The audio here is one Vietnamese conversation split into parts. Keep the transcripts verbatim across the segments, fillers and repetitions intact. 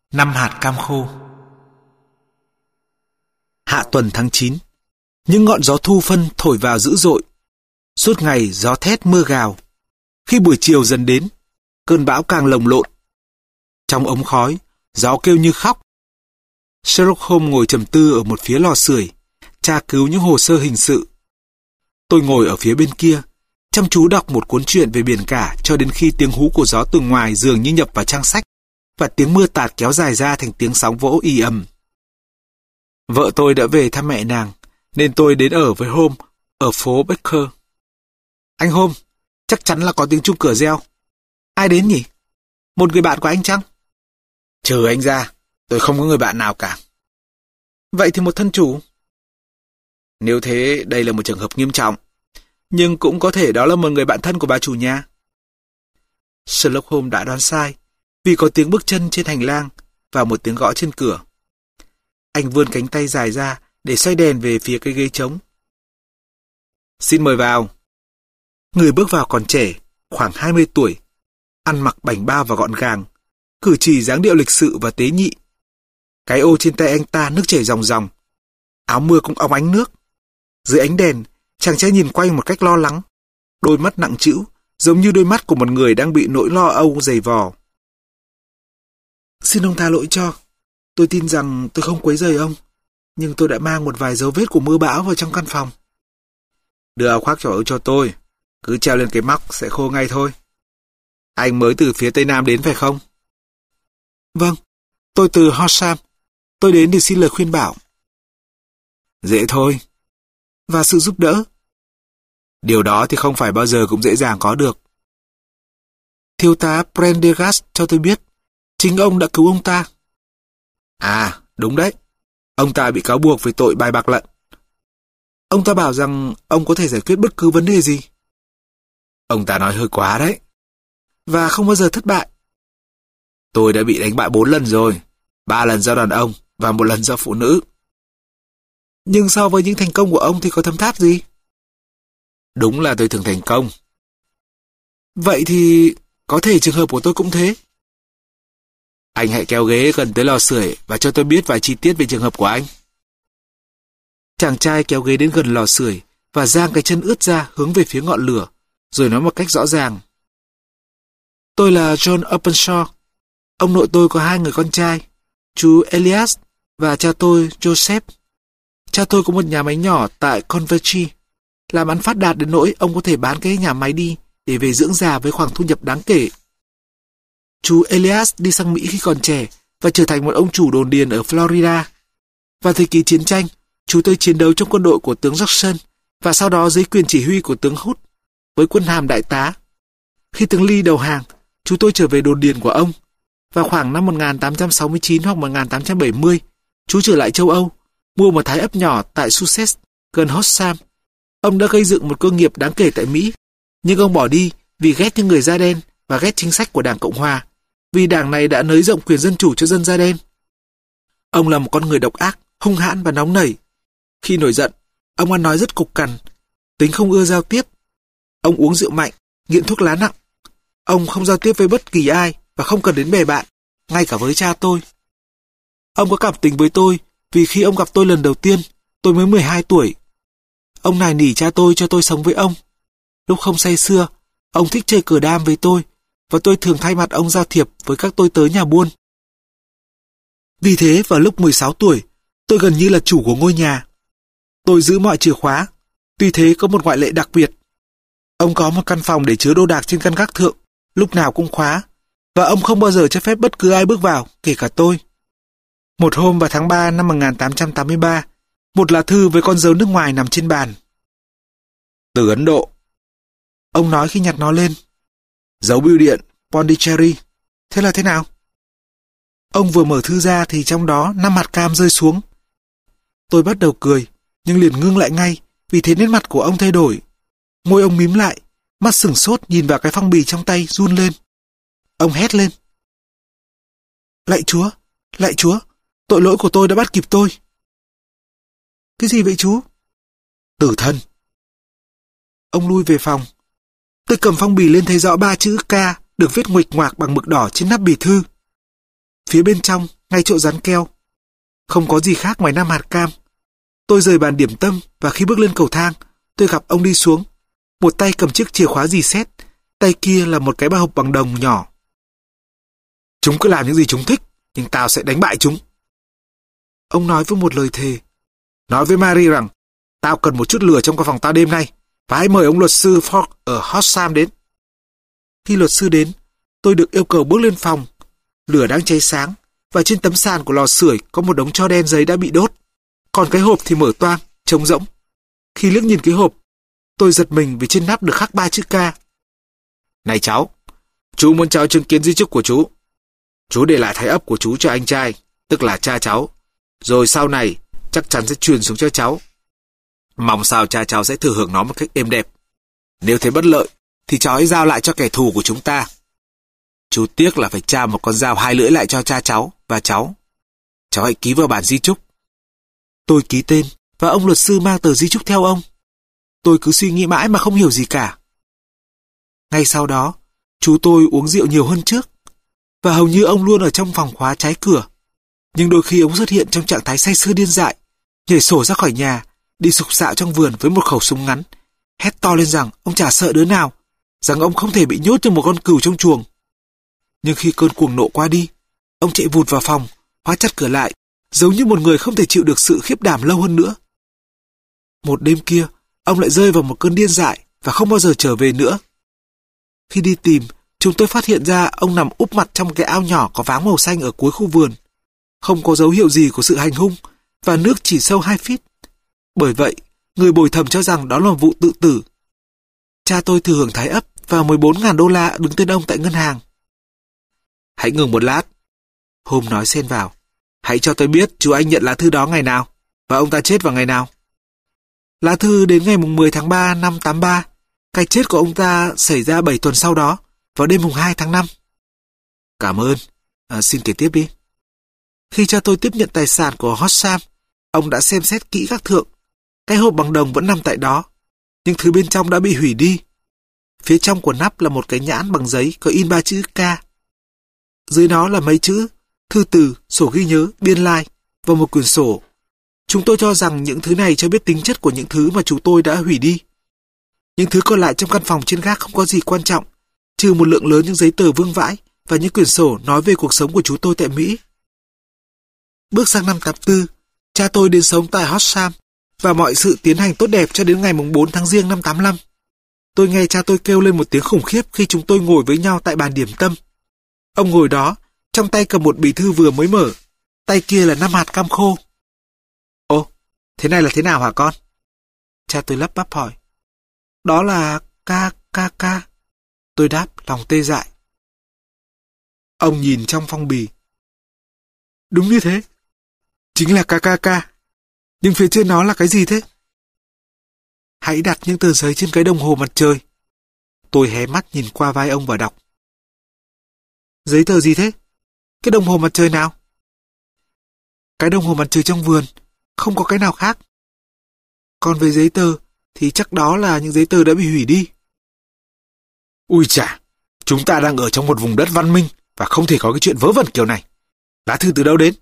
Năm hạt cam khô. Hạ tuần tháng chín, những ngọn gió thu phân thổi vào dữ dội. Suốt ngày gió thét mưa gào. Khi buổi chiều dần đến, cơn bão càng lồng lộn. Trong ống khói, gió kêu như khóc. Sherlock Holmes ngồi trầm tư ở một phía lò sưởi, tra cứu những hồ sơ hình sự. Tôi ngồi ở phía bên kia, chăm chú đọc một cuốn truyện về biển cả cho đến khi tiếng hú của gió từ ngoài dường như nhập vào trang sách và tiếng mưa tạt kéo dài ra thành tiếng sóng vỗ ì ầm. Vợ tôi đã về thăm mẹ nàng, nên tôi đến ở với Holmes ở phố Baker. Anh Holmes, chắc chắn là có tiếng chuông cửa reo. Ai đến nhỉ? Một người bạn của anh chăng? Trừ anh ra, tôi không có người bạn nào cả. Vậy thì một thân chủ? Nếu thế, đây là một trường hợp nghiêm trọng. Nhưng cũng có thể đó là một người bạn thân của bà chủ nhà. Sherlock Holmes đã đoán sai, vì có tiếng bước chân trên hành lang và một tiếng gõ trên cửa. Anh vươn cánh tay dài ra để xoay đèn về phía cái ghế trống. Xin mời vào. Người bước vào còn trẻ, khoảng hai mươi tuổi, ăn mặc bảnh bao và gọn gàng, cử chỉ dáng điệu lịch sự và tế nhị. Cái ô trên tay anh ta nước chảy ròng ròng, áo mưa cũng óng ánh nước. Dưới ánh đèn, chàng trai nhìn quanh một cách lo lắng, đôi mắt nặng trĩu, giống như đôi mắt của một người đang bị nỗi lo âu dày vò. Xin ông tha lỗi cho, tôi tin rằng tôi không quấy rầy ông, nhưng tôi đã mang một vài dấu vết của mưa bão vào trong căn phòng. Đưa áo khoác cho ông cho tôi, cứ treo lên cái móc sẽ khô ngay thôi. Anh mới từ phía Tây Nam đến phải không? Vâng, tôi từ Horsham, tôi đến để xin lời khuyên bảo. Dễ thôi. Và sự giúp đỡ. Điều đó thì không phải bao giờ cũng dễ dàng có được. Thiếu tá Prendergast cho tôi biết, chính ông đã cứu ông ta. À, đúng đấy. Ông ta bị cáo buộc về tội bài bạc lận. Ông ta bảo rằng ông có thể giải quyết bất cứ vấn đề gì. Ông ta nói hơi quá đấy. Và không bao giờ thất bại. Tôi đã bị đánh bại bốn lần rồi. Ba lần do đàn ông và một lần do phụ nữ. Nhưng so với những thành công của ông thì có thâm tháp gì? Đúng là tôi thường thành công. Vậy thì có thể trường hợp của tôi cũng thế. Anh hãy kéo ghế gần tới lò sưởi và cho tôi biết vài chi tiết về trường hợp của anh. Chàng trai kéo ghế đến gần lò sưởi và giang cái chân ướt ra hướng về phía ngọn lửa, rồi nói một cách rõ ràng. Tôi là John Openshaw. Ông nội tôi có hai người con trai, chú Elias và cha tôi Joseph. Cha tôi có một nhà máy nhỏ tại Convergy, làm ăn phát đạt đến nỗi ông có thể bán cái nhà máy đi để về dưỡng già với khoản thu nhập đáng kể. Chú Elias đi sang Mỹ khi còn trẻ và trở thành một ông chủ đồn điền ở Florida. Vào thời kỳ chiến tranh, chú tôi chiến đấu trong quân đội của tướng Jackson và sau đó dưới quyền chỉ huy của tướng Hood với quân hàm đại tá. Khi tướng Lee đầu hàng, chú tôi trở về đồn điền của ông. Vào khoảng năm một nghìn tám trăm sáu mươi chín hoặc một nghìn tám trăm bảy mươi, chú trở lại châu Âu, mua một thái ấp nhỏ tại Sussex, gần Horsham. Ông đã gây dựng một cơ nghiệp đáng kể tại Mỹ, nhưng ông bỏ đi vì ghét những người da đen và ghét chính sách của Đảng Cộng Hòa, vì đảng này đã nới rộng quyền dân chủ cho dân da đen. Ông là một con người độc ác, hung hãn và nóng nảy. Khi nổi giận, ông ăn nói rất cục cằn, tính không ưa giao tiếp. Ông uống rượu mạnh, nghiện thuốc lá nặng. Ông không giao tiếp với bất kỳ ai và không cần đến bè bạn, ngay cả với cha tôi. Ông có cảm tình với tôi vì khi ông gặp tôi lần đầu tiên, tôi mới mười hai tuổi. Ông nài nỉ cha tôi cho tôi sống với ông. Lúc không say sưa, ông thích chơi cờ đam với tôi và tôi thường thay mặt ông giao thiệp với các tôi tớ nhà buôn. Vì thế vào lúc mười sáu tuổi, tôi gần như là chủ của ngôi nhà. Tôi giữ mọi chìa khóa, tuy thế có một ngoại lệ đặc biệt. Ông có một căn phòng để chứa đồ đạc trên căn gác thượng, lúc nào cũng khóa, và ông không bao giờ cho phép bất cứ ai bước vào, kể cả tôi. Một hôm vào tháng ba năm một nghìn tám trăm tám mươi ba, một lá thư với con dấu nước ngoài nằm trên bàn. Từ Ấn Độ. Ông nói khi nhặt nó lên. Dấu bưu điện, Pondicherry. Thế là thế nào? Ông vừa mở thư ra thì trong đó năm hạt cam rơi xuống. Tôi bắt đầu cười, nhưng liền ngưng lại ngay, vì thế nét mặt của ông thay đổi. Môi ông mím lại, mắt sửng sốt nhìn vào cái phong bì trong tay run lên. Ông hét lên. Lạy Chúa, lạy Chúa, tội lỗi của tôi đã bắt kịp tôi. Cái gì vậy chú? Tử thân. Ông lui về phòng. Tôi cầm phong bì lên thấy rõ ba chữ K được viết nguệch ngoạc bằng mực đỏ trên nắp bì thư. Phía bên trong ngay chỗ dán keo. Không có gì khác ngoài năm hạt cam. Tôi rời bàn điểm tâm và khi bước lên cầu thang, tôi gặp ông đi xuống. Một tay cầm chiếc chìa khóa rì sét, tay kia là một cái ba hộp bằng đồng nhỏ. Chúng cứ làm những gì chúng thích, nhưng tao sẽ đánh bại chúng. Ông nói với một lời thề. Nói với Marie rằng, tao cần một chút lửa trong căn phòng tao đêm nay, và hãy mời ông luật sư Ford ở Hotsam đến. Khi luật sư đến, tôi được yêu cầu bước lên phòng. Lửa đang cháy sáng, và trên tấm sàn của lò sưởi có một đống tro đen giấy đã bị đốt. Còn cái hộp thì mở toang, trống rỗng. Khi liếc nhìn cái hộp, tôi giật mình vì trên nắp được khắc ba chữ K. Này cháu, chú muốn cháu chứng kiến di chúc của chú. Chú để lại thái ấp của chú cho anh trai, tức là cha cháu. Rồi sau này, chắc chắn sẽ truyền xuống cho cháu. Mong sao cha cháu sẽ thừa hưởng nó một cách êm đẹp. Nếu thấy bất lợi, thì cháu hãy giao lại cho kẻ thù của chúng ta. Chú tiếc là phải tra một con dao hai lưỡi lại cho cha cháu và cháu. Cháu hãy ký vào bản di chúc. Tôi ký tên, và ông luật sư mang tờ di chúc theo ông. Tôi cứ suy nghĩ mãi mà không hiểu gì cả. Ngay sau đó, chú tôi uống rượu nhiều hơn trước, và hầu như ông luôn ở trong phòng khóa trái cửa. Nhưng đôi khi ông xuất hiện trong trạng thái say sưa điên dại, nhảy sổ ra khỏi nhà, đi sục sạo trong vườn với một khẩu súng ngắn, hét to lên rằng ông chả sợ đứa nào, rằng ông không thể bị nhốt như một con cừu trong chuồng. Nhưng khi cơn cuồng nộ qua đi, ông chạy vụt vào phòng, khóa chặt cửa lại, giống như một người không thể chịu được sự khiếp đảm lâu hơn nữa. Một đêm kia, ông lại rơi vào một cơn điên dại và không bao giờ trở về nữa. Khi đi tìm, chúng tôi phát hiện ra ông nằm úp mặt trong cái ao nhỏ có váng màu xanh ở cuối khu vườn. Không có dấu hiệu gì của sự hành hung, và nước chỉ sâu hai feet. Bởi vậy, người bồi thẩm cho rằng đó là một vụ tự tử. Cha tôi thừa hưởng thái ấp và mười bốn nghìn đô la đứng tên ông tại ngân hàng. Hãy ngừng một lát. Holmes nói xen vào. Hãy cho tôi biết chú anh nhận lá thư đó ngày nào, và ông ta chết vào ngày nào. Lá thư đến ngày mười tháng ba năm tám ba. Cái chết của ông ta xảy ra bảy tuần sau đó, vào đêm mùng hai tháng năm. Cảm ơn. À, xin kể tiếp đi. Khi cha tôi tiếp nhận tài sản của Hotsam, ông đã xem xét kỹ các thượng. Cái hộp bằng đồng vẫn nằm tại đó, nhưng thứ bên trong đã bị hủy đi. Phía trong của nắp là một cái nhãn bằng giấy có in ba chữ K. Dưới nó là mấy chữ thư từ, sổ ghi nhớ, biên lai và một quyển sổ. Chúng tôi cho rằng những thứ này cho biết tính chất của những thứ mà chúng tôi đã hủy đi. Những thứ còn lại trong căn phòng trên gác không có gì quan trọng, trừ một lượng lớn những giấy tờ vương vãi và những quyển sổ nói về cuộc sống của chúng tôi tại Mỹ. Bước sang năm tám tư, cha tôi đến sống tại Hotsam và mọi sự tiến hành tốt đẹp cho đến ngày bốn tháng Giêng năm tám lăm. Tôi nghe cha tôi kêu lên một tiếng khủng khiếp khi chúng tôi ngồi với nhau tại bàn điểm tâm. Ông ngồi đó, trong tay cầm một bì thư vừa mới mở, tay kia là năm hạt cam khô. Ồ, thế này là thế nào hả con? Cha tôi lắp bắp hỏi. Đó là ca ca ca. Tôi đáp lòng tê dại. Ông nhìn trong phong bì. Đúng như thế. Chính là ca ca ca. Nhưng phía trên nó là cái gì thế? Hãy đặt những tờ giấy trên cái đồng hồ mặt trời. Tôi hé mắt nhìn qua vai ông và đọc. Giấy tờ gì thế? Cái đồng hồ mặt trời nào? Cái đồng hồ mặt trời trong vườn. Không có cái nào khác. Còn về giấy tờ thì chắc đó là những giấy tờ đã bị hủy đi. Ui chà, chúng ta đang ở trong một vùng đất văn minh và không thể có cái chuyện vớ vẩn kiểu này. Lá thư từ đâu đến?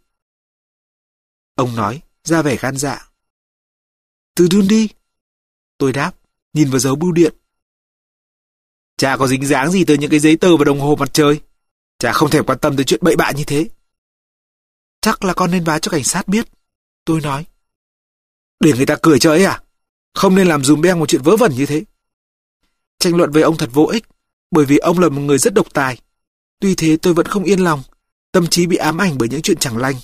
Ông nói, ra vẻ gan dạ. Từ Dundee. Tôi đáp, nhìn vào dấu bưu điện. Chả có dính dáng gì tới những cái giấy tờ và đồng hồ mặt trời. Chả không thể quan tâm tới chuyện bậy bạ như thế. Chắc là con nên báo cho cảnh sát biết. Tôi nói. Để người ta cười cho ấy à? Không nên làm dùm beng một chuyện vớ vẩn như thế. Tranh luận với ông thật vô ích, bởi vì ông là một người rất độc tài. Tuy thế tôi vẫn không yên lòng, tâm trí bị ám ảnh bởi những chuyện chẳng lành.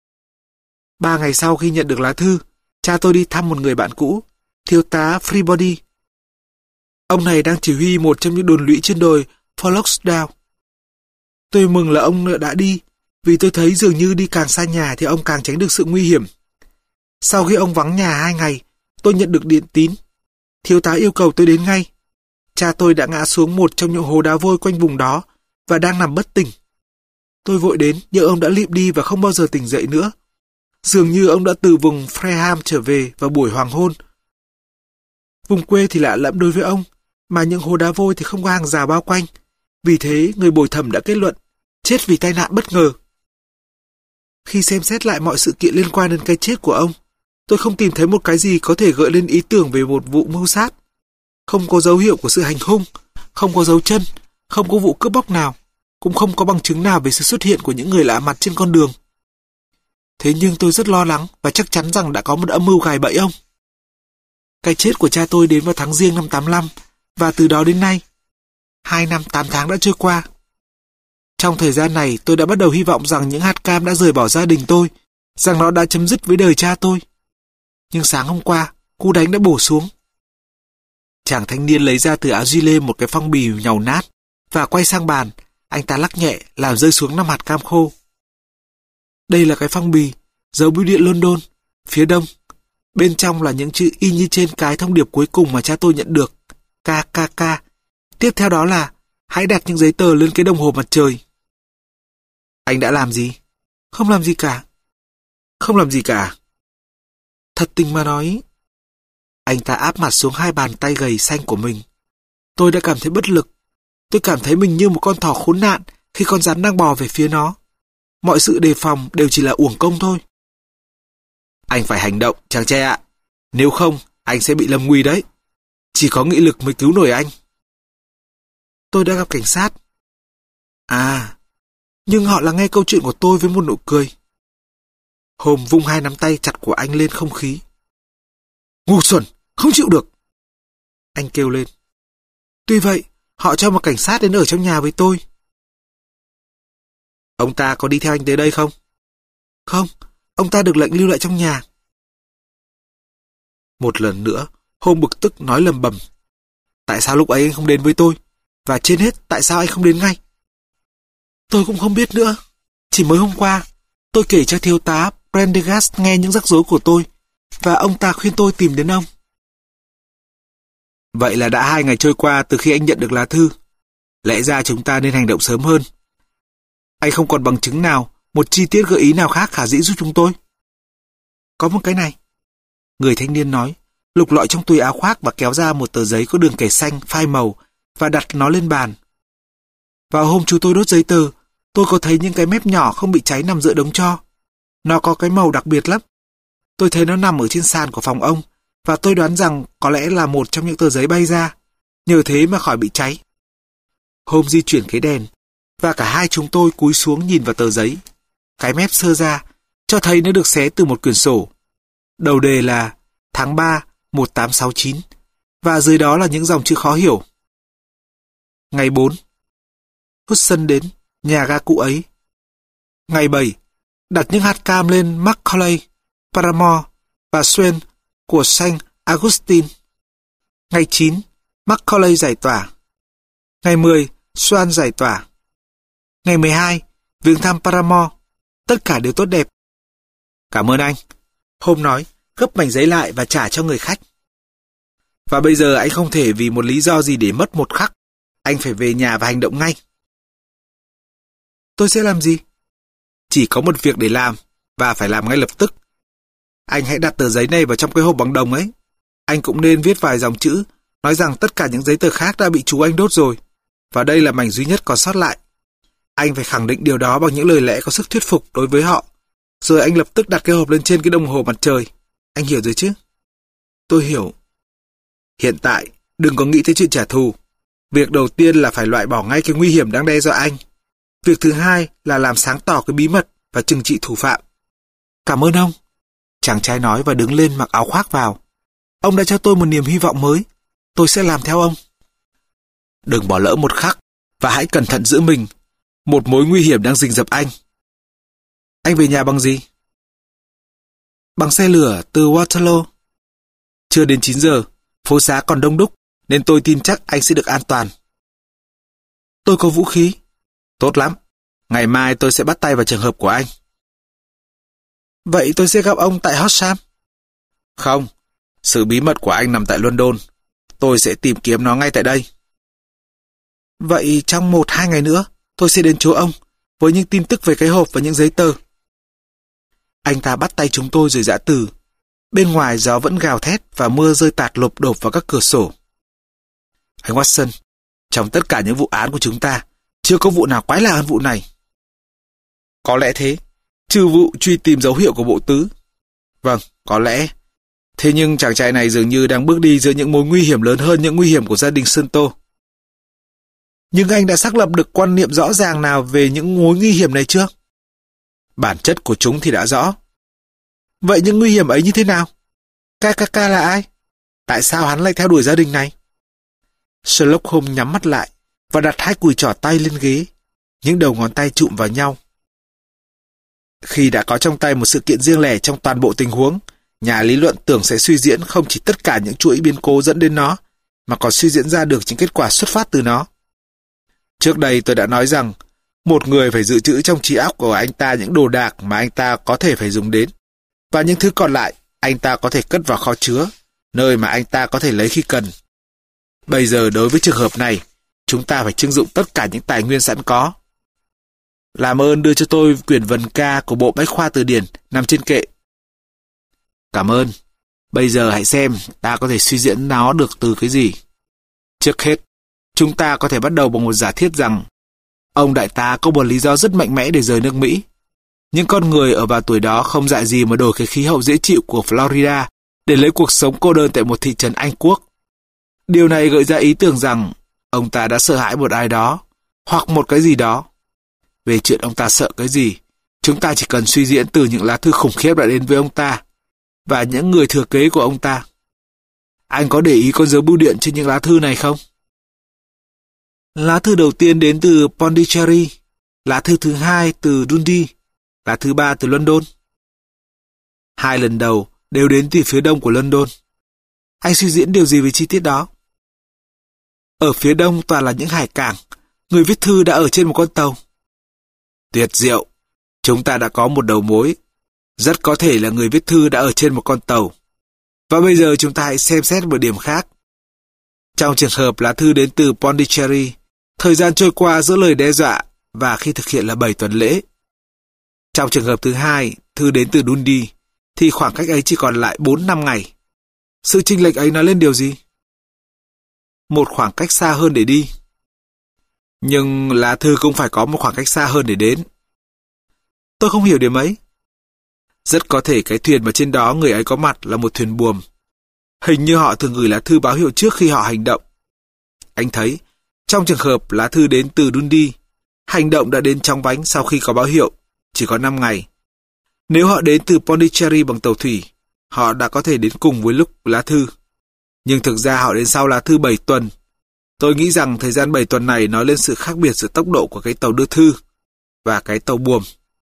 Ba ngày sau khi nhận được lá thư, cha tôi đi thăm một người bạn cũ, thiếu tá Freebody. Ông này đang chỉ huy một trong những đồn lũy trên đồi Folloxdown. Tôi mừng là ông đã đi, vì tôi thấy dường như đi càng xa nhà thì ông càng tránh được sự nguy hiểm. Sau khi ông vắng nhà hai ngày, tôi nhận được điện tín. Thiếu tá yêu cầu tôi đến ngay. Cha tôi đã ngã xuống một trong những hố đá vôi quanh vùng đó và đang nằm bất tỉnh. Tôi vội đến, nhưng ông đã lịm đi và không bao giờ tỉnh dậy nữa. Dường như ông đã từ vùng Fareham trở về vào buổi hoàng hôn. Vùng quê thì lạ lẫm đối với ông, mà những hố đá vôi thì không có hàng rào bao quanh. Vì thế, người bồi thẩm đã kết luận, chết vì tai nạn bất ngờ. Khi xem xét lại mọi sự kiện liên quan đến cái chết của ông, tôi không tìm thấy một cái gì có thể gợi lên ý tưởng về một vụ mưu sát. Không có dấu hiệu của sự hành hung, không có dấu chân, không có vụ cướp bóc nào, cũng không có bằng chứng nào về sự xuất hiện của những người lạ mặt trên con đường. Thế nhưng tôi rất lo lắng và chắc chắn rằng đã có một âm mưu gài bẫy ông. Cái chết của cha tôi đến vào tháng Giêng năm tám lăm, và từ đó đến nay, hai năm tám tháng đã trôi qua. Trong thời gian này, tôi đã bắt đầu hy vọng rằng những hạt cam đã rời bỏ gia đình tôi, rằng nó đã chấm dứt với đời cha tôi. Nhưng sáng hôm qua, cú đánh đã bổ xuống. Chàng thanh niên lấy ra từ áo gilet một cái phong bì nhàu nát và quay sang bàn, anh ta lắc nhẹ làm rơi xuống năm hạt cam khô. Đây là cái phong bì, dấu bưu điện London, phía đông. Bên trong là những chữ y như trên cái thông điệp cuối cùng mà cha tôi nhận được, ca ca ca. Tiếp theo đó là hãy đặt những giấy tờ lên cái đồng hồ mặt trời. Anh đã làm gì? Không làm gì cả. Không làm gì cả. Thật tình mà nói. Anh ta áp mặt xuống hai bàn tay gầy xanh của mình. Tôi đã cảm thấy bất lực. Tôi cảm thấy mình như một con thỏ khốn nạn khi con rắn đang bò về phía nó. Mọi sự đề phòng đều chỉ là uổng công thôi. Anh phải hành động, chàng trai ạ. Nếu không, anh sẽ bị lâm nguy đấy. Chỉ có nghị lực mới cứu nổi anh. Tôi đã gặp cảnh sát. À, nhưng họ lắng nghe câu chuyện của tôi với một nụ cười. Hôm vung hai nắm tay chặt của anh lên không khí. Ngu xuẩn, không chịu được. Anh kêu lên. Tuy vậy, họ cho một cảnh sát đến ở trong nhà với tôi. Ông ta có đi theo anh tới đây không? Không, ông ta được lệnh lưu lại trong nhà. Một lần nữa, Hôm bực tức nói lầm bầm. Tại sao lúc ấy anh không đến với tôi? Và trên hết, tại sao anh không đến ngay? Tôi cũng không biết nữa. Chỉ mới hôm qua, tôi kể cho thiếu tá Prendergast nghe những rắc rối của tôi, và ông ta khuyên tôi tìm đến ông. Vậy là đã hai ngày trôi qua từ khi anh nhận được lá thư. Lẽ ra chúng ta nên hành động sớm hơn. Anh không còn bằng chứng nào, một chi tiết gợi ý nào khác khả dĩ giúp chúng tôi? Có một cái này. Người thanh niên nói, lục lọi trong túi áo khoác và kéo ra một tờ giấy có đường kẻ xanh, phai màu và đặt nó lên bàn. Vào hôm chú tôi đốt giấy tờ, tôi có thấy những cái mép nhỏ không bị cháy nằm giữa đống tro. Nó có cái màu đặc biệt lắm. Tôi thấy nó nằm ở trên sàn của phòng ông, và tôi đoán rằng có lẽ là một trong những tờ giấy bay ra, nhờ thế mà khỏi bị cháy. Hôm di chuyển cái đèn, và cả hai chúng tôi cúi xuống nhìn vào tờ giấy. Cái mép sơ ra, cho thấy nó được xé từ một quyển sổ. Đầu đề là tháng ba một nghìn tám trăm sáu mươi chín, và dưới đó là những dòng chữ khó hiểu. Ngày bốn, Hudson đến, nhà ga cũ ấy. Ngày bảy, đặt những hạt cam lên Macaulay, Paramore và Swain của Saint Augustine. Ngày chín, Macaulay giải tỏa. Ngày mười, Swain giải tỏa. Ngày mười hai, viếng thăm Paramore. Tất cả đều tốt đẹp. Cảm ơn anh. Hôm nói, gấp mảnh giấy lại và trả cho người khách. Và bây giờ anh không thể vì một lý do gì để mất một khắc. Anh phải về nhà và hành động ngay. Tôi sẽ làm gì? Chỉ có một việc để làm, và phải làm ngay lập tức. Anh hãy đặt tờ giấy này vào trong cái hộp bằng đồng ấy. Anh cũng nên viết vài dòng chữ, nói rằng tất cả những giấy tờ khác đã bị chú anh đốt rồi, và đây là mảnh duy nhất còn sót lại. Anh phải khẳng định điều đó bằng những lời lẽ có sức thuyết phục đối với họ. Rồi anh lập tức đặt cái hộp lên trên cái đồng hồ mặt trời. Anh hiểu rồi chứ? Tôi hiểu. Hiện tại, đừng có nghĩ tới chuyện trả thù. Việc đầu tiên là phải loại bỏ ngay cái nguy hiểm đang đe dọa anh. Việc thứ hai là làm sáng tỏ cái bí mật và trừng trị thủ phạm. Cảm ơn ông. Chàng trai nói và đứng lên mặc áo khoác vào. Ông đã cho tôi một niềm hy vọng mới. Tôi sẽ làm theo ông. Đừng bỏ lỡ một khắc, và hãy cẩn thận giữ mình. Một mối nguy hiểm đang rình rập anh. Anh về nhà bằng gì? Bằng xe lửa từ Waterloo. Chưa đến chín giờ, phố xá còn đông đúc, nên tôi tin chắc anh sẽ được an toàn. Tôi có vũ khí. Tốt lắm. Ngày mai tôi sẽ bắt tay vào trường hợp của anh. Vậy tôi sẽ gặp ông tại Horsham? Không. Sự bí mật của anh nằm tại London. Tôi sẽ tìm kiếm nó ngay tại đây. Vậy trong một hai ngày nữa, tôi sẽ đến chỗ ông, với những tin tức về cái hộp và những giấy tờ. Anh ta bắt tay chúng tôi rồi giã từ. Bên ngoài gió vẫn gào thét và mưa rơi tạt lộp độp vào các cửa sổ. Anh Watson, trong tất cả những vụ án của chúng ta, chưa có vụ nào quái lạ hơn vụ này. Có lẽ thế, trừ vụ truy tìm dấu hiệu của bộ tứ. Vâng, có lẽ. Thế nhưng chàng trai này dường như đang bước đi giữa những mối nguy hiểm lớn hơn những nguy hiểm của gia đình Sơn Tô. Nhưng anh đã xác lập được quan niệm rõ ràng nào về những mối nguy hiểm này chưa? Bản chất của chúng thì đã rõ. Vậy những nguy hiểm ấy như thế nào? ca ca ca là ai? Tại sao hắn lại theo đuổi gia đình này? Sherlock Holmes nhắm mắt lại và đặt hai cùi trỏ tay lên ghế. Những đầu ngón tay chụm vào nhau. Khi đã có trong tay một sự kiện riêng lẻ trong toàn bộ tình huống, nhà lý luận tưởng sẽ suy diễn không chỉ tất cả những chuỗi biến cố dẫn đến nó, mà còn suy diễn ra được những kết quả xuất phát từ nó. Trước đây tôi đã nói rằng, một người phải dự trữ trong trí óc của anh ta những đồ đạc mà anh ta có thể phải dùng đến, và những thứ còn lại anh ta có thể cất vào kho chứa, nơi mà anh ta có thể lấy khi cần. Bây giờ đối với trường hợp này, chúng ta phải trưng dụng tất cả những tài nguyên sẵn có. Làm ơn đưa cho tôi quyển vần ca của bộ Bách khoa từ điển nằm trên kệ. Cảm ơn. Bây giờ hãy xem ta có thể suy diễn nó được từ cái gì. Trước hết, chúng ta có thể bắt đầu bằng một giả thiết rằng ông đại tá có một lý do rất mạnh mẽ để rời nước Mỹ. Những con người ở vào tuổi đó không dại gì mà đổi cái khí hậu dễ chịu của Florida để lấy cuộc sống cô đơn tại một thị trấn Anh Quốc. Điều này gợi ra ý tưởng rằng ông ta đã sợ hãi một ai đó, hoặc một cái gì đó. Về chuyện ông ta sợ cái gì, chúng ta chỉ cần suy diễn từ những lá thư khủng khiếp đã đến với ông ta, và những người thừa kế của ông ta. Anh có để ý con dấu bưu điện trên những lá thư này không? Lá thư đầu tiên đến từ Pondicherry, lá thư thứ hai từ Dundee, lá thứ ba từ London. Hai lần đầu đều đến từ phía đông của London. Anh suy diễn điều gì về chi tiết đó? Ở phía đông toàn là những hải cảng, người viết thư đã ở trên một con tàu. Tuyệt diệu, chúng ta đã có một đầu mối. Rất có thể là người viết thư đã ở trên một con tàu. Và bây giờ chúng ta hãy xem xét một điểm khác. Trong trường hợp lá thư đến từ Pondicherry, thời gian trôi qua giữa lời đe dọa và khi thực hiện là bảy tuần lễ. Trong trường hợp thứ hai, thư đến từ Dundee, thì khoảng cách ấy chỉ còn lại bốn năm ngày. Sự chênh lệch ấy nói lên điều gì? Một khoảng cách xa hơn để đi. Nhưng lá thư cũng phải có một khoảng cách xa hơn để đến. Tôi không hiểu điểm ấy. Rất có thể cái thuyền mà trên đó người ấy có mặt là một thuyền buồm. Hình như họ thường gửi lá thư báo hiệu trước khi họ hành động. Anh thấy, trong trường hợp lá thư đến từ Dundee, hành động đã đến chóng vánh sau khi có báo hiệu, chỉ có năm ngày. Nếu họ đến từ Pondicherry bằng tàu thủy, họ đã có thể đến cùng với lúc lá thư. Nhưng thực ra họ đến sau lá thư bảy tuần. Tôi nghĩ rằng thời gian bảy tuần này nói lên sự khác biệt giữa tốc độ của cái tàu đưa thư và cái tàu buồm.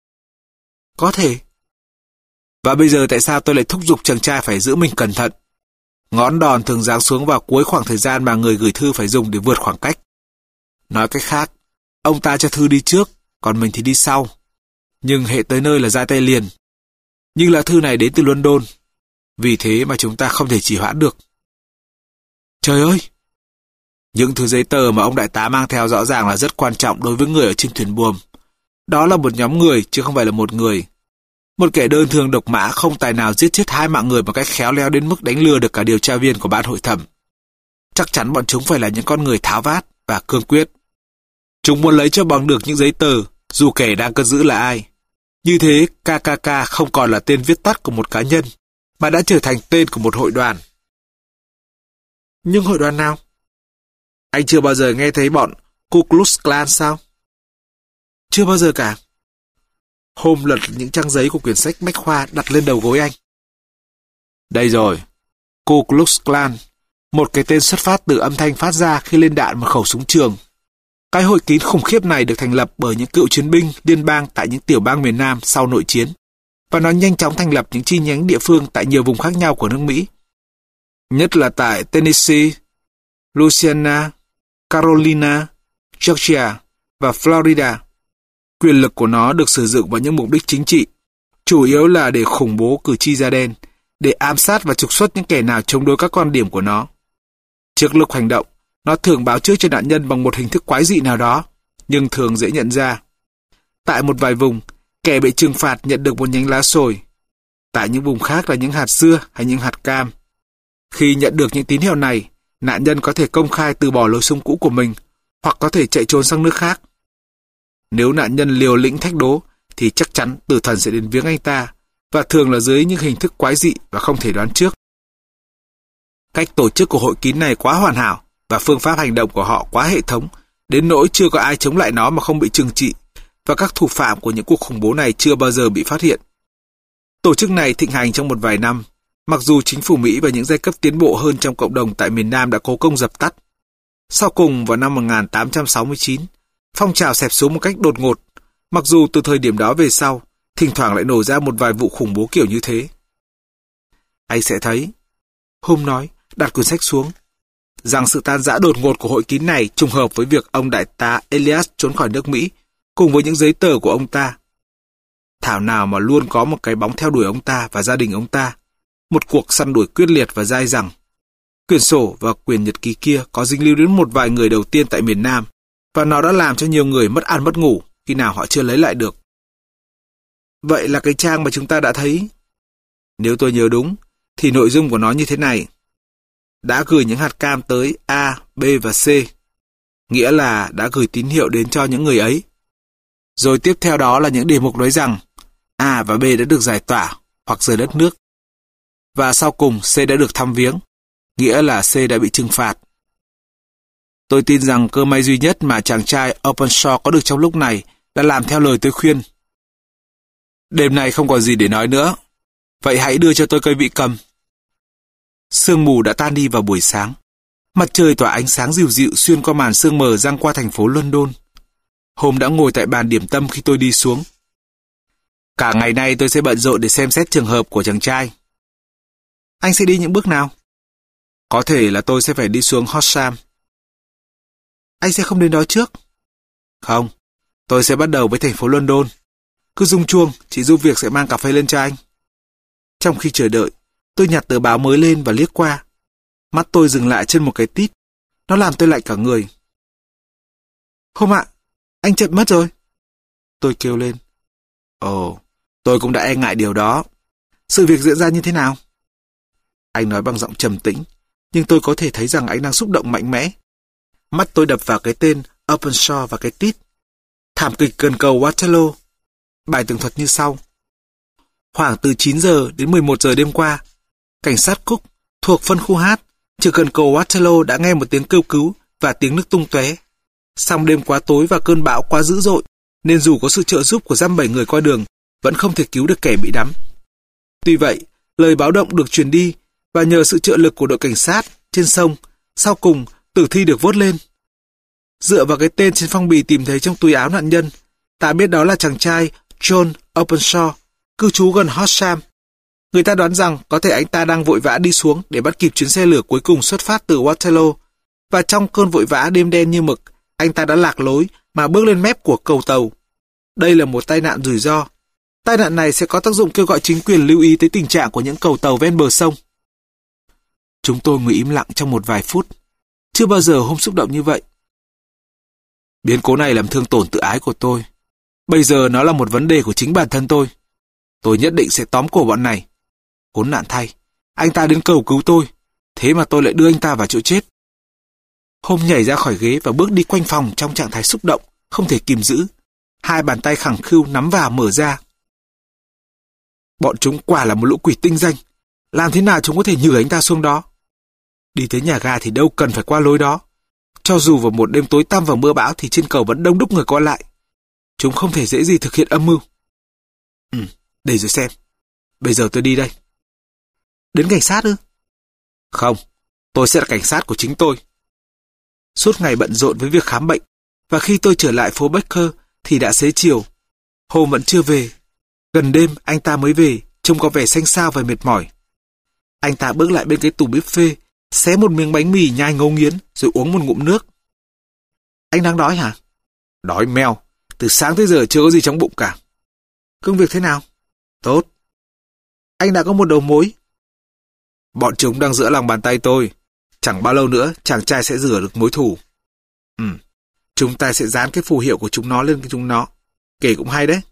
Có thể. Và bây giờ tại sao tôi lại thúc giục chàng trai phải giữ mình cẩn thận? Ngón đòn thường giáng xuống vào cuối khoảng thời gian mà người gửi thư phải dùng để vượt khoảng cách. Nói cách khác, ông ta cho thư đi trước, còn mình thì đi sau. Nhưng hệ tới nơi là ra tay liền. Nhưng lá thư này đến từ London. Vì thế mà chúng ta không thể trì hoãn được. Trời ơi! Những thứ giấy tờ mà ông đại tá mang theo rõ ràng là rất quan trọng đối với người ở trên thuyền buồm. Đó là một nhóm người chứ không phải là một người. Một kẻ đơn thương độc mã không tài nào giết chết hai mạng người một cách khéo léo đến mức đánh lừa được cả điều tra viên của ban hội thẩm. Chắc chắn bọn chúng phải là những con người tháo vát và cương quyết. Chúng muốn lấy cho bằng được những giấy tờ, dù kẻ đang cất giữ là ai. Như thế, ca ca ca không còn là tên viết tắt của một cá nhân, mà đã trở thành tên của một hội đoàn. Nhưng hội đoàn nào? Anh chưa bao giờ nghe thấy bọn Ku Klux Klan sao? Chưa bao giờ cả. Holmes lật những trang giấy của quyển sách Bách khoa đặt lên đầu gối anh. Đây rồi, Ku Klux Klan, một cái tên xuất phát từ âm thanh phát ra khi lên đạn một khẩu súng trường. Cái hội kín khủng khiếp này được thành lập bởi những cựu chiến binh liên bang tại những tiểu bang miền Nam sau nội chiến, và nó nhanh chóng thành lập những chi nhánh địa phương tại nhiều vùng khác nhau của nước Mỹ. Nhất là tại Tennessee, Louisiana, Carolina, Georgia và Florida. Quyền lực của nó được sử dụng vào những mục đích chính trị, chủ yếu là để khủng bố cử tri da đen, để ám sát và trục xuất những kẻ nào chống đối các quan điểm của nó. Trước lúc hành động, nó thường báo trước cho nạn nhân bằng một hình thức quái dị nào đó, nhưng thường dễ nhận ra. Tại một vài vùng, kẻ bị trừng phạt nhận được một nhánh lá sồi. Tại những vùng khác là những hạt dưa hay những hạt cam. Khi nhận được những tín hiệu này, nạn nhân có thể công khai từ bỏ lối sống cũ của mình, hoặc có thể chạy trốn sang nước khác. Nếu nạn nhân liều lĩnh thách đố, thì chắc chắn tử thần sẽ đến viếng anh ta, và thường là dưới những hình thức quái dị và không thể đoán trước. Cách tổ chức của hội kín này quá hoàn hảo, và phương pháp hành động của họ quá hệ thống, đến nỗi chưa có ai chống lại nó mà không bị trừng trị, và các thủ phạm của những cuộc khủng bố này chưa bao giờ bị phát hiện. Tổ chức này thịnh hành trong một vài năm, mặc dù chính phủ Mỹ và những giai cấp tiến bộ hơn trong cộng đồng tại miền Nam đã cố công dập tắt. Sau cùng vào năm một nghìn tám trăm sáu mươi chín, phong trào xẹp xuống một cách đột ngột, mặc dù từ thời điểm đó về sau, thỉnh thoảng lại nổ ra một vài vụ khủng bố kiểu như thế. Anh sẽ thấy, Holmes nói, đặt quyển sách xuống, rằng sự tan rã đột ngột của hội kín này trùng hợp với việc ông đại tá Elias trốn khỏi nước Mỹ, cùng với những giấy tờ của ông ta. Thảo nào mà luôn có một cái bóng theo đuổi ông ta và gia đình ông ta, một cuộc săn đuổi quyết liệt và dai dẳng. Quyển sổ và quyển nhật ký kia có dính líu đến một vài người đầu tiên tại miền Nam, và nó đã làm cho nhiều người mất ăn mất ngủ khi nào họ chưa lấy lại được. Vậy là cái trang mà chúng ta đã thấy. Nếu tôi nhớ đúng, thì nội dung của nó như thế này. Đã gửi những hạt cam tới A, B và C, nghĩa là đã gửi tín hiệu đến cho những người ấy. Rồi tiếp theo đó là những đề mục nói rằng A và B đã được giải tỏa hoặc rời đất nước. Và sau cùng C đã được thăm viếng, nghĩa là C đã bị trừng phạt. Tôi tin rằng cơ may duy nhất mà chàng trai Openshaw có được trong lúc này là làm theo lời tôi khuyên. Đêm nay không còn gì để nói nữa, vậy hãy đưa cho tôi cây vị cầm. Sương mù đã tan đi vào buổi sáng. Mặt trời tỏa ánh sáng dịu dịu xuyên qua màn sương mờ giăng qua thành phố London. Holmes đã ngồi tại bàn điểm tâm khi tôi đi xuống. Cả ngày nay tôi sẽ bận rộn để xem xét trường hợp của chàng trai. Anh sẽ đi những bước nào? Có thể là tôi sẽ phải đi xuống Horsham. Anh sẽ không đến đó trước? Không, tôi sẽ bắt đầu với thành phố London. Cứ rung chuông, chị giúp việc sẽ mang cà phê lên cho anh. Trong khi chờ đợi, tôi nhặt tờ báo mới lên và liếc qua. Mắt tôi dừng lại trên một cái tít. Nó làm tôi lạnh cả người. Holmes ạ, anh chậm mất rồi. Tôi kêu lên. Ồ, tôi cũng đã e ngại điều đó. Sự việc diễn ra như thế nào? Anh nói bằng giọng trầm tĩnh, nhưng tôi có thể thấy rằng anh đang xúc động mạnh mẽ. Mắt tôi đập vào cái tên Openshaw và cái tít. Thảm kịch gần cầu Waterloo. Bài tường thuật như sau. Khoảng từ chín giờ đến mười một giờ đêm qua, cảnh sát Cook thuộc phân khu H trực gần cầu Waterloo đã nghe một tiếng kêu cứu và tiếng nước tung tóe. Song đêm quá tối và cơn bão quá dữ dội, nên dù có sự trợ giúp của dăm bảy người qua đường, vẫn không thể cứu được kẻ bị đắm. Tuy vậy, lời báo động được truyền đi, và nhờ sự trợ lực của đội cảnh sát trên sông, sau cùng tử thi được vớt lên. Dựa vào cái tên trên phong bì tìm thấy trong túi áo nạn nhân, ta biết đó là chàng trai John Openshaw, cư trú gần Horsham. Người ta đoán rằng có thể anh ta đang vội vã đi xuống để bắt kịp chuyến xe lửa cuối cùng xuất phát từ Waterloo, và trong cơn vội vã đêm đen như mực, anh ta đã lạc lối mà bước lên mép của cầu tàu. Đây là một tai nạn rủi ro. Tai nạn này sẽ có tác dụng kêu gọi chính quyền lưu ý tới tình trạng của những cầu tàu ven bờ sông. Chúng tôi ngồi im lặng trong một vài phút. Chưa bao giờ Holmes xúc động như vậy. Biến cố này làm thương tổn tự ái của tôi. Bây giờ nó là một vấn đề của chính bản thân tôi. Tôi nhất định sẽ tóm cổ bọn này. Khốn nạn thay, anh ta đến cầu cứu tôi, thế mà tôi lại đưa anh ta vào chỗ chết. Holmes nhảy ra khỏi ghế và bước đi quanh phòng trong trạng thái xúc động, không thể kìm giữ. Hai bàn tay khẳng khưu nắm vào mở ra. Bọn chúng quả là một lũ quỷ tinh danh. Làm thế nào chúng có thể nhử anh ta xuống đó? Đi tới nhà ga thì đâu cần phải qua lối đó. Cho dù vào một đêm tối tăm và mưa bão thì trên cầu vẫn đông đúc người qua lại. Chúng không thể dễ gì thực hiện âm mưu. Ừ, để rồi xem. Bây giờ tôi đi đây. Đến cảnh sát ư? Không, tôi sẽ là cảnh sát của chính tôi. Suốt ngày bận rộn với việc khám bệnh, và khi tôi trở lại phố Baker thì đã xế chiều. Holmes vẫn chưa về. Gần đêm anh ta mới về, trông có vẻ xanh xao và mệt mỏi. Anh ta bước lại bên cái tủ buffet, xé một miếng bánh mì nhai ngấu nghiến, rồi uống một ngụm nước. Anh đang đói hả? Đói meo, từ sáng tới giờ chưa có gì trong bụng cả. Công việc thế nào? Tốt. Anh đã có một đầu mối. Bọn chúng đang giữa lòng bàn tay tôi. Chẳng bao lâu nữa chàng trai sẽ rửa được mối thù. Ừ, chúng ta sẽ dán cái phù hiệu của chúng nó lên cái chúng nó. Kể cũng hay đấy.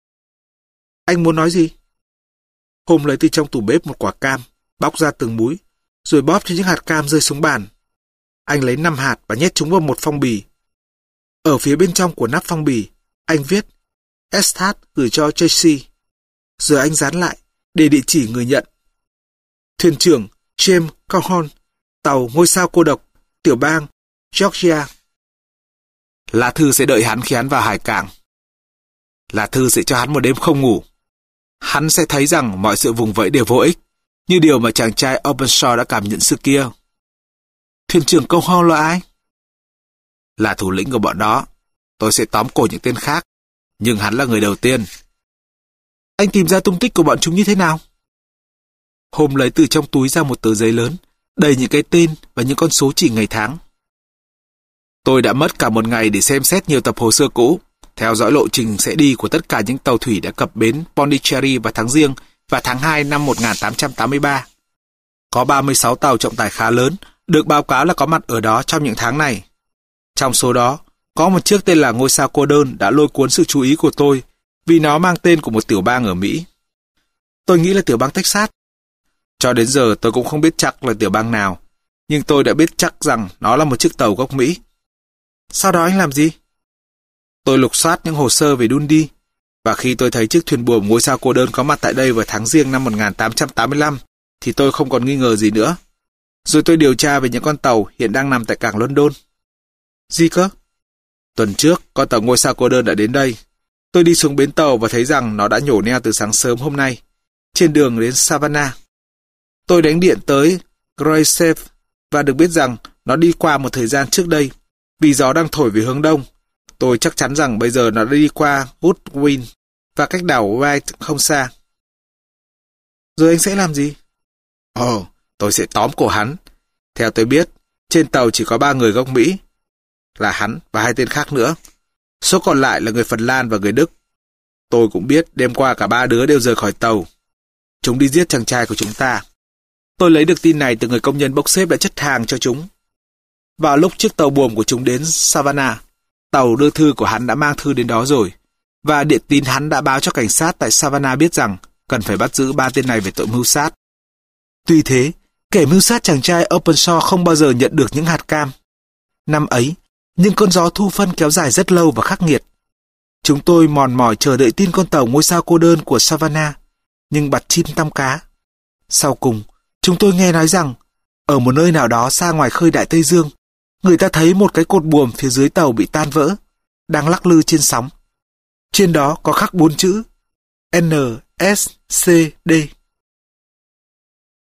Anh muốn nói gì? Holmes lấy từ trong tủ bếp một quả cam, bóc ra từng múi, rồi bóp cho những hạt cam rơi xuống bàn. Anh lấy năm hạt và nhét chúng vào một phong bì. Ở phía bên trong của nắp phong bì, anh viết Estat gửi cho Tracy. Rồi anh dán lại để địa chỉ người nhận. Thuyền trưởng James Calhoun, tàu Ngôi sao cô độc, tiểu bang Georgia. Lá thư sẽ đợi hắn khi hắn vào hải cảng. Lá thư sẽ cho hắn một đêm không ngủ. Hắn sẽ thấy rằng mọi sự vùng vẫy đều vô ích, như điều mà chàng trai Openshaw đã cảm nhận xưa kia. Thuyền trưởng Calhoun là ai? Là thủ lĩnh của bọn đó. Tôi sẽ tóm cổ những tên khác, nhưng hắn là người đầu tiên. Anh tìm ra tung tích của bọn chúng như thế nào? Hôm lấy từ trong túi ra một tờ giấy lớn, đầy những cái tên và những con số chỉ ngày tháng. Tôi đã mất cả một ngày để xem xét nhiều tập hồ sơ cũ, theo dõi lộ trình sẽ đi của tất cả những tàu thủy đã cập bến Pondicherry vào tháng Giêng và tháng hai năm một nghìn tám trăm tám mươi ba. Có ba mươi sáu tàu trọng tải khá lớn được báo cáo là có mặt ở đó trong những tháng này. Trong số đó, có một chiếc tên là Ngôi sao cô đơn đã lôi cuốn sự chú ý của tôi vì nó mang tên của một tiểu bang ở Mỹ. Tôi nghĩ là tiểu bang Texas. Cho đến giờ tôi cũng không biết chắc là tiểu bang nào, nhưng tôi đã biết chắc rằng nó là một chiếc tàu gốc Mỹ. Sau đó anh làm gì? Tôi lục soát những hồ sơ về Dundee, và khi tôi thấy chiếc thuyền buồm Ngôi sao cô đơn có mặt tại đây vào tháng Giêng năm một nghìn tám trăm tám mươi lăm, thì tôi không còn nghi ngờ gì nữa. Rồi tôi điều tra về những con tàu hiện đang nằm tại cảng London. Gì cơ? Tuần trước, con tàu Ngôi sao cô đơn đã đến đây. Tôi đi xuống bến tàu và thấy rằng nó đã nhổ neo từ sáng sớm hôm nay, trên đường đến Savannah. Tôi đánh điện tới Gravesend và được biết rằng nó đi qua một thời gian trước đây, vì gió đang thổi về hướng đông. Tôi chắc chắn rằng bây giờ nó đã đi qua Goodwin và cách đảo White không xa. Rồi anh sẽ làm gì? Ồ, tôi sẽ tóm cổ hắn. Theo tôi biết, trên tàu chỉ có ba người gốc Mỹ, là hắn và hai tên khác nữa. Số còn lại là người Phần Lan và người Đức. Tôi cũng biết đêm qua cả ba đứa đều rời khỏi tàu. Chúng đi giết chàng trai của chúng ta. Tôi lấy được tin này từ người công nhân bốc xếp đã chất hàng cho chúng. Vào lúc chiếc tàu buồm của chúng đến Savannah, tàu đưa thư của hắn đã mang thư đến đó rồi, và điện tín hắn đã báo cho cảnh sát tại Savannah biết rằng cần phải bắt giữ ba tên này về tội mưu sát. Tuy thế, kẻ mưu sát chàng trai Openshaw không bao giờ nhận được những hạt cam. Năm ấy, những cơn gió thu phân kéo dài rất lâu và khắc nghiệt. Chúng tôi mòn mỏi chờ đợi tin con tàu Ngôi sao cô đơn của Savannah, nhưng bặt chim tăm cá. Sau cùng, chúng tôi nghe nói rằng, ở một nơi nào đó xa ngoài khơi Đại Tây Dương, người ta thấy một cái cột buồm phía dưới tàu bị tan vỡ, đang lắc lư trên sóng. Trên đó có khắc bốn chữ N S C D.